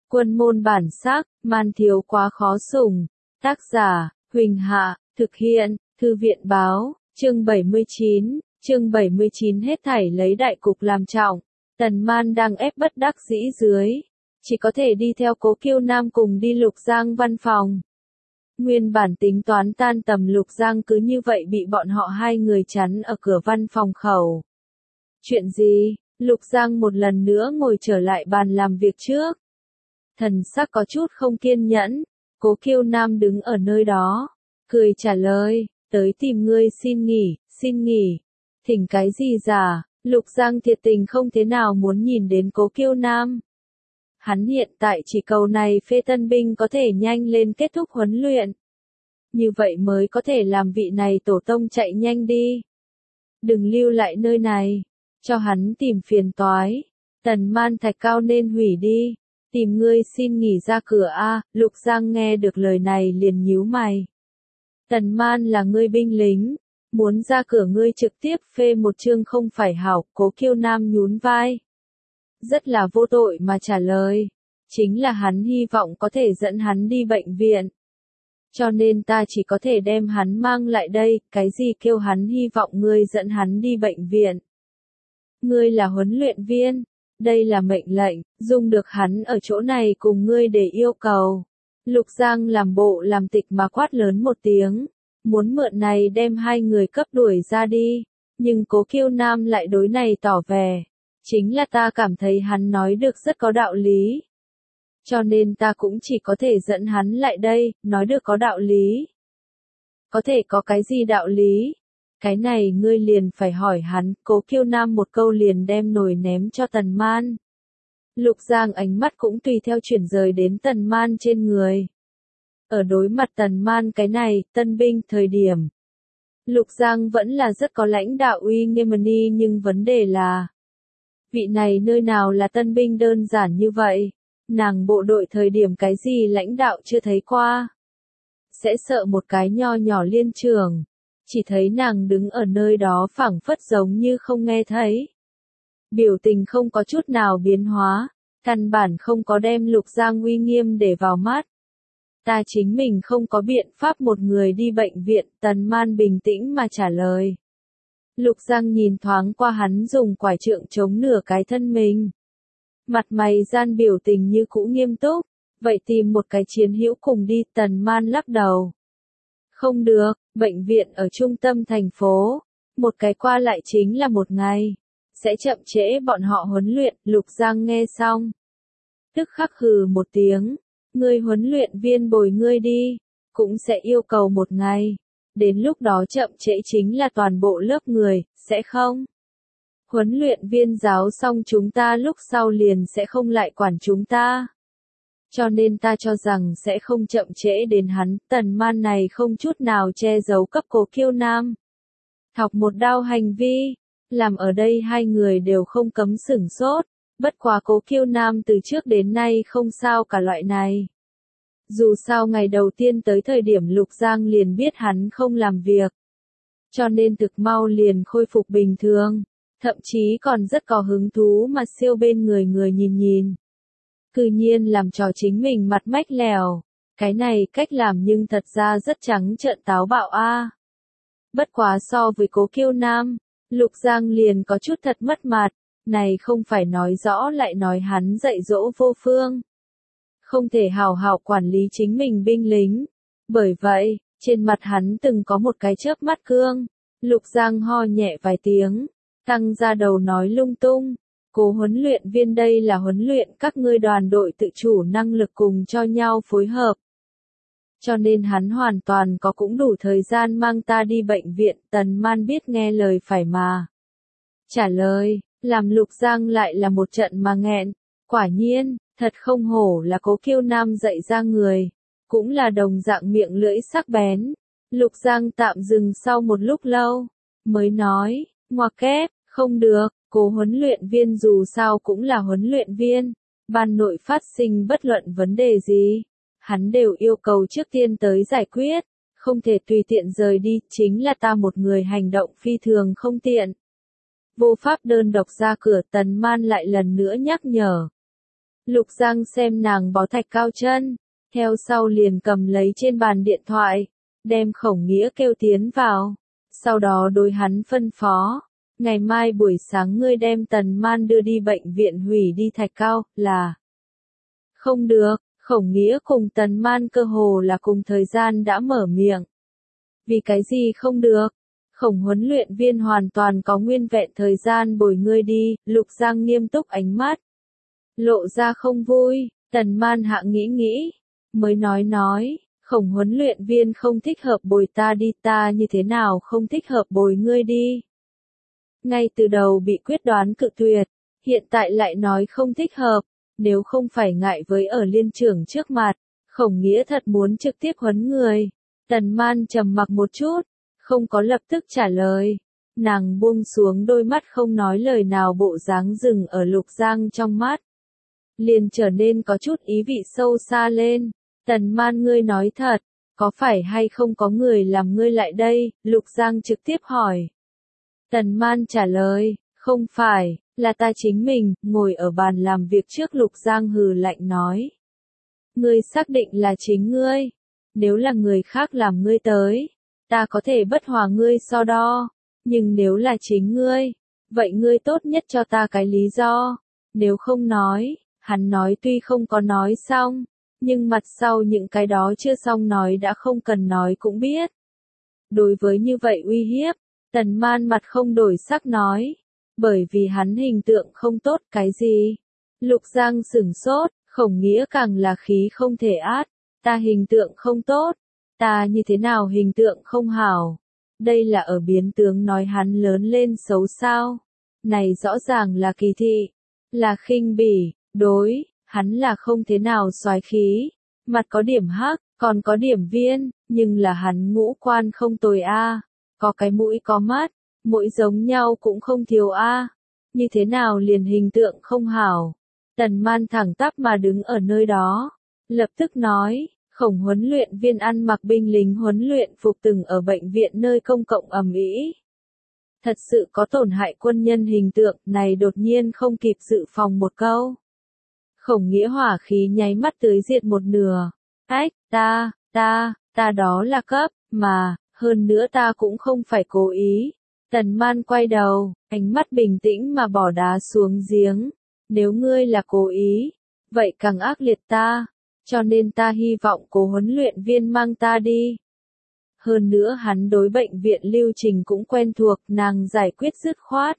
Quân môn bản sắc, man thiếu quá khó sủng. Tác giả, Huỳnh Hạ, thực hiện, Thư viện báo, chương 79, hết thảy lấy đại cục làm trọng. Tần Man đang ép bất đắc dĩ dưới, chỉ có thể đi theo Cố Kiêu Nam cùng đi Lục Giang văn phòng. Nguyên bản tính toán tan tầm Lục Giang cứ như vậy bị bọn họ hai người chắn ở cửa văn phòng khẩu. Chuyện gì? Lục Giang một lần nữa ngồi trở lại bàn làm việc trước. Thần sắc có chút không kiên nhẫn, Cố Kiêu Nam đứng ở nơi đó, cười trả lời, tới tìm ngươi xin nghỉ. Thỉnh cái gì giả? Lục Giang thiệt tình không thế nào muốn nhìn đến Cố Kiêu Nam. Hắn hiện tại chỉ cầu này phê tân binh có thể nhanh lên kết thúc huấn luyện. Như vậy mới có thể làm vị này tổ tông chạy nhanh đi. Đừng lưu lại nơi này, cho hắn tìm phiền toái. Tần Man thạch cao nên hủy đi, tìm ngươi xin nghỉ ra cửa a. Lục Giang nghe được lời này liền nhíu mày. Tần Man là ngươi binh lính, muốn ra cửa ngươi trực tiếp phê một chương không phải hảo. Cố Kiêu Nam nhún vai, rất là vô tội mà trả lời, chính là hắn hy vọng có thể dẫn hắn đi bệnh viện. Cho nên ta chỉ có thể đem hắn mang lại đây. Cái gì kêu hắn hy vọng ngươi dẫn hắn đi bệnh viện? Ngươi là huấn luyện viên, đây là mệnh lệnh, dùng được hắn ở chỗ này cùng ngươi để yêu cầu. Lục Giang làm bộ làm tịch mà quát lớn một tiếng, muốn mượn này đem hai người cấp đuổi ra đi, nhưng Cố Kiêu Nam lại đối này tỏ vẻ, chính là ta cảm thấy hắn nói được rất có đạo lý. Cho nên ta cũng chỉ có thể dẫn hắn lại đây, nói được có đạo lý. Có thể có cái gì đạo lý? Cái này ngươi liền phải hỏi hắn. Cố Kiêu Nam một câu liền đem nồi ném cho Tần Man. Lục Giang ánh mắt cũng tùy theo chuyển rời đến Tần Man trên người. Ở đối mặt Tần Man cái này, tân binh thời điểm. Lục Giang vẫn là rất có lãnh đạo uy nghiêm nhưng vấn đề là, vị này nơi nào là tân binh đơn giản như vậy, nàng bộ đội thời điểm cái gì lãnh đạo chưa thấy qua. Sẽ sợ một cái nho nhỏ liên trưởng, chỉ thấy nàng đứng ở nơi đó phảng phất giống như không nghe thấy. Biểu tình không có chút nào biến hóa, căn bản không có đem Lục Giang uy nghiêm để vào mắt. Ta chính mình không có biện pháp một người đi bệnh viện. Tần Man bình tĩnh mà trả lời. Lục Giang nhìn thoáng qua hắn dùng quải trượng chống nửa cái thân mình. Mặt mày gian biểu tình như cũ nghiêm túc. Vậy tìm một cái chiến hữu cùng đi. Tần Man lắc đầu. Không được, bệnh viện ở trung tâm thành phố. Một cái qua lại chính là một ngày. Sẽ chậm trễ bọn họ huấn luyện. Lục Giang nghe xong, tức khắc hừ một tiếng. Ngươi huấn luyện viên bồi ngươi đi, cũng sẽ yêu cầu một ngày. Đến lúc đó chậm trễ chính là toàn bộ lớp người, sẽ không? Huấn luyện viên giáo xong chúng ta lúc sau liền sẽ không lại quản chúng ta. Cho nên ta cho rằng sẽ không chậm trễ đến hắn. Tần Man này không chút nào che giấu cấp Cố Kiêu Nam. Thọc một đao hành vi, làm ở đây hai người đều không cấm sửng sốt. Bất quá Cố Kiêu Nam từ trước đến nay không sao cả loại này. Dù sao ngày đầu tiên tới thời điểm Lục Giang liền biết hắn không làm việc. Cho nên thực mau liền khôi phục bình thường. Thậm chí còn rất có hứng thú mà siêu bên người nhìn. Cư nhiên làm trò chính mình mặt mách lèo. Cái này cách làm nhưng thật ra rất trắng trợn táo bạo a. Bất quá so với Cố Kiêu Nam, Lục Giang liền có chút thật mất mặt. Này không phải nói rõ lại nói hắn dạy dỗ vô phương. Không thể hào hào quản lý chính mình binh lính. Bởi vậy, trên mặt hắn từng có một cái chớp mắt cương. Lục Giang ho nhẹ vài tiếng, căng ra đầu nói lung tung. Cố huấn luyện viên đây là huấn luyện các ngươi đoàn đội tự chủ năng lực cùng cho nhau phối hợp. Cho nên hắn hoàn toàn có cũng đủ thời gian mang ta đi bệnh viện. Tần Man biết nghe lời phải mà trả lời. Làm Lục Giang lại là một trận mà nghẹn. Quả nhiên, thật không hổ là Cố Kiêu Nam dạy ra người. Cũng là đồng dạng miệng lưỡi sắc bén. Lục Giang tạm dừng sau một lúc lâu. Mới nói, ngoặc kép, không được. Cố huấn luyện viên dù sao cũng là huấn luyện viên. Ban nội phát sinh bất luận vấn đề gì, hắn đều yêu cầu trước tiên tới giải quyết. Không thể tùy tiện rời đi. Chính là ta một người hành động phi thường không tiện. Vô pháp đơn độc ra cửa. Tần Man lại lần nữa nhắc nhở. Lục Giang xem nàng bó thạch cao chân, theo sau liền cầm lấy trên bàn điện thoại, đem Khổng Nghĩa kêu tiến vào, sau đó đối hắn phân phó, ngày mai buổi sáng ngươi đem Tần Man đưa đi bệnh viện hủy đi thạch cao, là không được. Khổng Nghĩa cùng Tần Man cơ hồ là cùng thời gian đã mở miệng. Vì cái gì không được? Khổng huấn luyện viên hoàn toàn có nguyên vẹn thời gian bồi ngươi đi, Lục Giang nghiêm túc ánh mắt. Lộ ra không vui, Tần Man hạ nghĩ, mới nói, Khổng huấn luyện viên không thích hợp bồi ta đi, ta như thế nào không thích hợp bồi ngươi đi. Ngay từ đầu bị quyết đoán cự tuyệt, hiện tại lại nói không thích hợp, nếu không phải ngại với ở liên trưởng trước mặt, Khổng Nghĩa thật muốn trực tiếp huấn người. Tần Man trầm mặc một chút, không có lập tức trả lời, nàng buông xuống đôi mắt không nói lời nào, bộ dáng dừng ở Lục Giang trong mắt. Liền trở nên có chút ý vị sâu xa lên, Tần Man ngươi nói thật, có phải hay không có người làm ngươi lại đây, Lục Giang trực tiếp hỏi. Tần Man trả lời, không phải, là ta chính mình, ngồi ở bàn làm việc trước Lục Giang hừ lạnh nói. Ngươi xác định là chính ngươi, nếu là người khác làm ngươi tới, ta có thể bất hòa ngươi so đo, nhưng nếu là chính ngươi, vậy ngươi tốt nhất cho ta cái lý do, nếu không nói, hắn nói tuy không có nói xong, nhưng mặt sau những cái đó chưa xong nói đã không cần nói cũng biết. Đối với như vậy uy hiếp, Tần Man mặt không đổi sắc nói, bởi vì hắn hình tượng không tốt cái gì. Lục Giang sửng sốt, Khổng Nghĩa càng là khí không thể át, ta hình tượng không tốt, ta như thế nào hình tượng không hảo. Đây là ở biến tướng nói hắn lớn lên xấu sao. Này rõ ràng là kỳ thị, là khinh bỉ, đối, hắn là không thế nào soái khí, mặt có điểm hắc, còn có điểm viên, nhưng là hắn ngũ quan không tồi a, có cái mũi có mắt, mũi giống nhau cũng không thiếu a, như thế nào liền hình tượng không hảo. Tần Man thẳng tắp mà đứng ở nơi đó, lập tức nói, Khổng huấn luyện viên ăn mặc binh lính huấn luyện phục từng ở bệnh viện nơi công cộng ầm ĩ. Thật sự có tổn hại quân nhân hình tượng, này đột nhiên không kịp dự phòng một câu. Khổng Nghĩa hỏa khí nháy mắt tưới diệt một nửa. Ách, ta đó là cấp, mà, hơn nữa ta cũng không phải cố ý. Tần Man quay đầu, ánh mắt bình tĩnh mà bỏ đá xuống giếng. Nếu ngươi là cố ý, vậy càng ác liệt ta, cho nên ta hy vọng cố huấn luyện viên mang ta đi. Hơn nữa hắn đối bệnh viện lưu trình cũng quen thuộc, nàng giải quyết dứt khoát.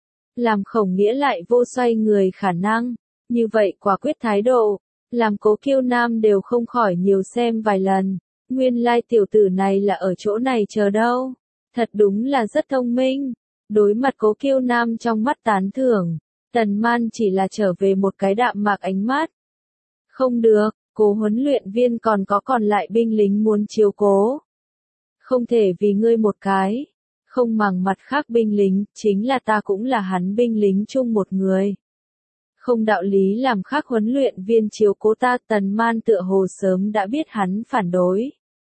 Làm Khổng Nghĩa lại vô xoay người khả năng, như vậy quả quyết thái độ, làm Cố Kiêu Nam đều không khỏi nhiều xem vài lần, nguyên lai tiểu tử này là ở chỗ này chờ đâu, thật đúng là rất thông minh. Đối mặt Cố Kiêu Nam trong mắt tán thưởng, Tần Man chỉ là trở về một cái đạm mạc ánh mắt. Không được, Cố huấn luyện viên còn có còn lại binh lính muốn chiếu cố. Không thể vì ngươi một cái, không màng mặt khác binh lính, chính là ta cũng là hắn binh lính chung một người. Không đạo lý làm khác huấn luyện viên chiếu cố ta. Tần Man tựa hồ sớm đã biết hắn phản đối.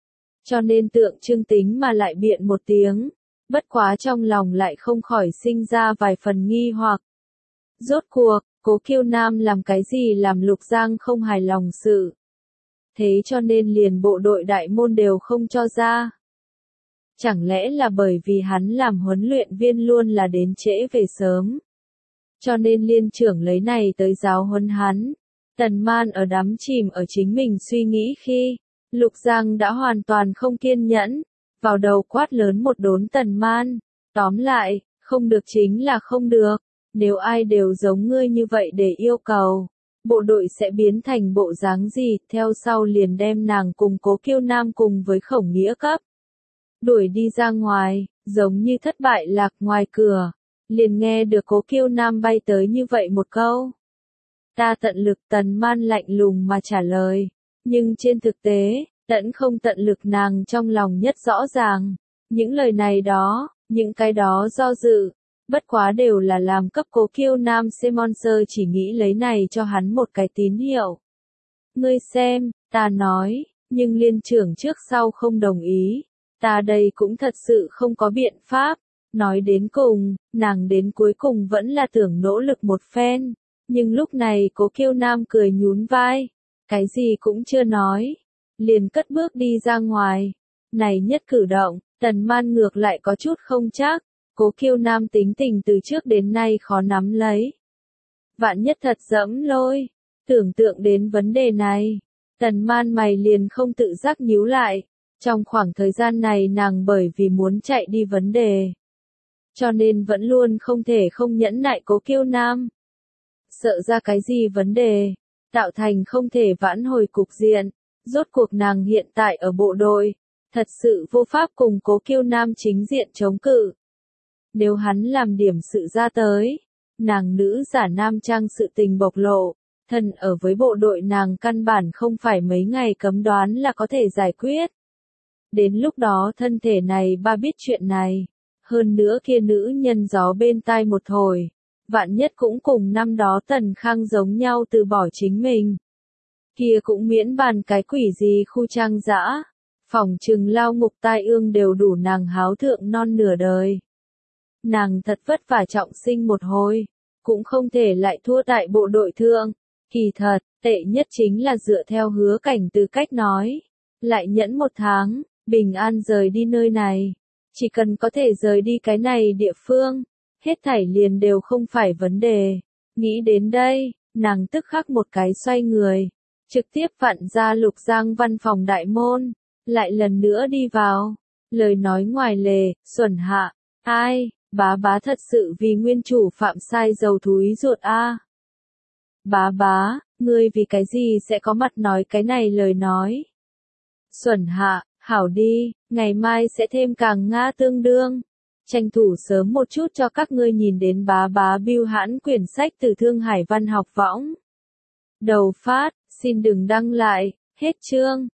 Cho nên tượng trưng tính mà lại biện một tiếng, bất quá trong lòng lại không khỏi sinh ra vài phần nghi hoặc. Rốt cuộc, Cố Kiêu Nam làm cái gì làm Lục Giang không hài lòng sự. Thế cho nên liền bộ đội đại môn đều không cho ra. Chẳng lẽ là bởi vì hắn làm huấn luyện viên luôn là đến trễ về sớm. Cho nên liên trưởng lấy này tới giáo huấn hắn. Tần Man ở đắm chìm ở chính mình suy nghĩ khi, Lục Giang đã hoàn toàn không kiên nhẫn, vào đầu quát lớn một đốn Tần Man. Tóm lại, không được chính là không được, nếu ai đều giống ngươi như vậy để yêu cầu, bộ đội sẽ biến thành bộ dáng gì, theo sau liền đem nàng cùng Cố Kiêu Nam cùng với Khổng Nghĩa cấp. Đuổi đi ra ngoài, giống như thất bại lạc ngoài cửa, liền nghe được Cố Kiêu Nam bay tới như vậy một câu. Ta tận lực. Tần Man lạnh lùng mà trả lời, nhưng trên thực tế, tận không tận lực nàng trong lòng nhất rõ ràng. Những lời này đó, những cái đó do dự, bất quá đều là làm cấp Cố Kiêu Nam Simonser chỉ nghĩ lấy này cho hắn một cái tín hiệu. Ngươi xem, ta nói, nhưng liên trưởng trước sau không đồng ý. Ta đây cũng thật sự không có biện pháp. Nói đến cùng, nàng đến cuối cùng vẫn là tưởng nỗ lực một phen. Nhưng lúc này Cố Kiêu Nam cười nhún vai, cái gì cũng chưa nói, liền cất bước đi ra ngoài. Này nhất cử động, Tần Man ngược lại có chút không chắc, Cố Kiêu Nam tính tình từ trước đến nay khó nắm lấy. Vạn nhất thật dẫm lôi, tưởng tượng đến vấn đề này, Tần Man mày liền không tự giác nhíu lại. Trong khoảng thời gian này nàng bởi vì muốn chạy đi vấn đề, cho nên vẫn luôn không thể không nhẫn nại Cố Kiêu Nam. Sợ ra cái gì vấn đề, tạo thành không thể vãn hồi cục diện, rốt cuộc nàng hiện tại ở bộ đội, thật sự vô pháp cùng Cố Kiêu Nam chính diện chống cự. Nếu hắn làm điểm sự ra tới, nàng nữ giả nam trang sự tình bộc lộ, thân ở với bộ đội nàng căn bản không phải mấy ngày cấm đoán là có thể giải quyết. Đến lúc đó thân thể này ba biết chuyện này, hơn nữa kia nữ nhân gió bên tai một thổi, vạn nhất cũng cùng năm đó Tần Khang giống nhau từ bỏ chính mình. Kia cũng miễn bàn cái quỷ gì khu trang dã, phỏng chừng lao ngục tai ương đều đủ nàng háo thượng non nửa đời. Nàng thật vất vả trọng sinh một hồi, cũng không thể lại thua tại bộ đội thượng. Kỳ thật, tệ nhất chính là dựa theo Hứa Cảnh từ cách nói, lại nhẫn 1 tháng, bình an rời đi nơi này. Chỉ cần có thể rời đi cái này địa phương, hết thảy liền đều không phải vấn đề. Nghĩ đến đây, nàng tức khắc một cái xoay người, trực tiếp vặn ra Lục Giang văn phòng đại môn, lại lần nữa đi vào. Lời nói ngoài lề, xuẩn hạ, ai, bá thật sự vì nguyên chủ phạm sai dầu thúi ruột a. Bá, ngươi vì cái gì sẽ có mặt nói cái này lời nói? Xuẩn hạ, hảo đi, ngày mai sẽ thêm càng Nga tương đương. Tranh thủ sớm một chút cho các ngươi nhìn đến bá bưu hãn quyển sách từ Thương Hải Văn học võng. Đầu phát, xin đừng đăng lại, hết chương.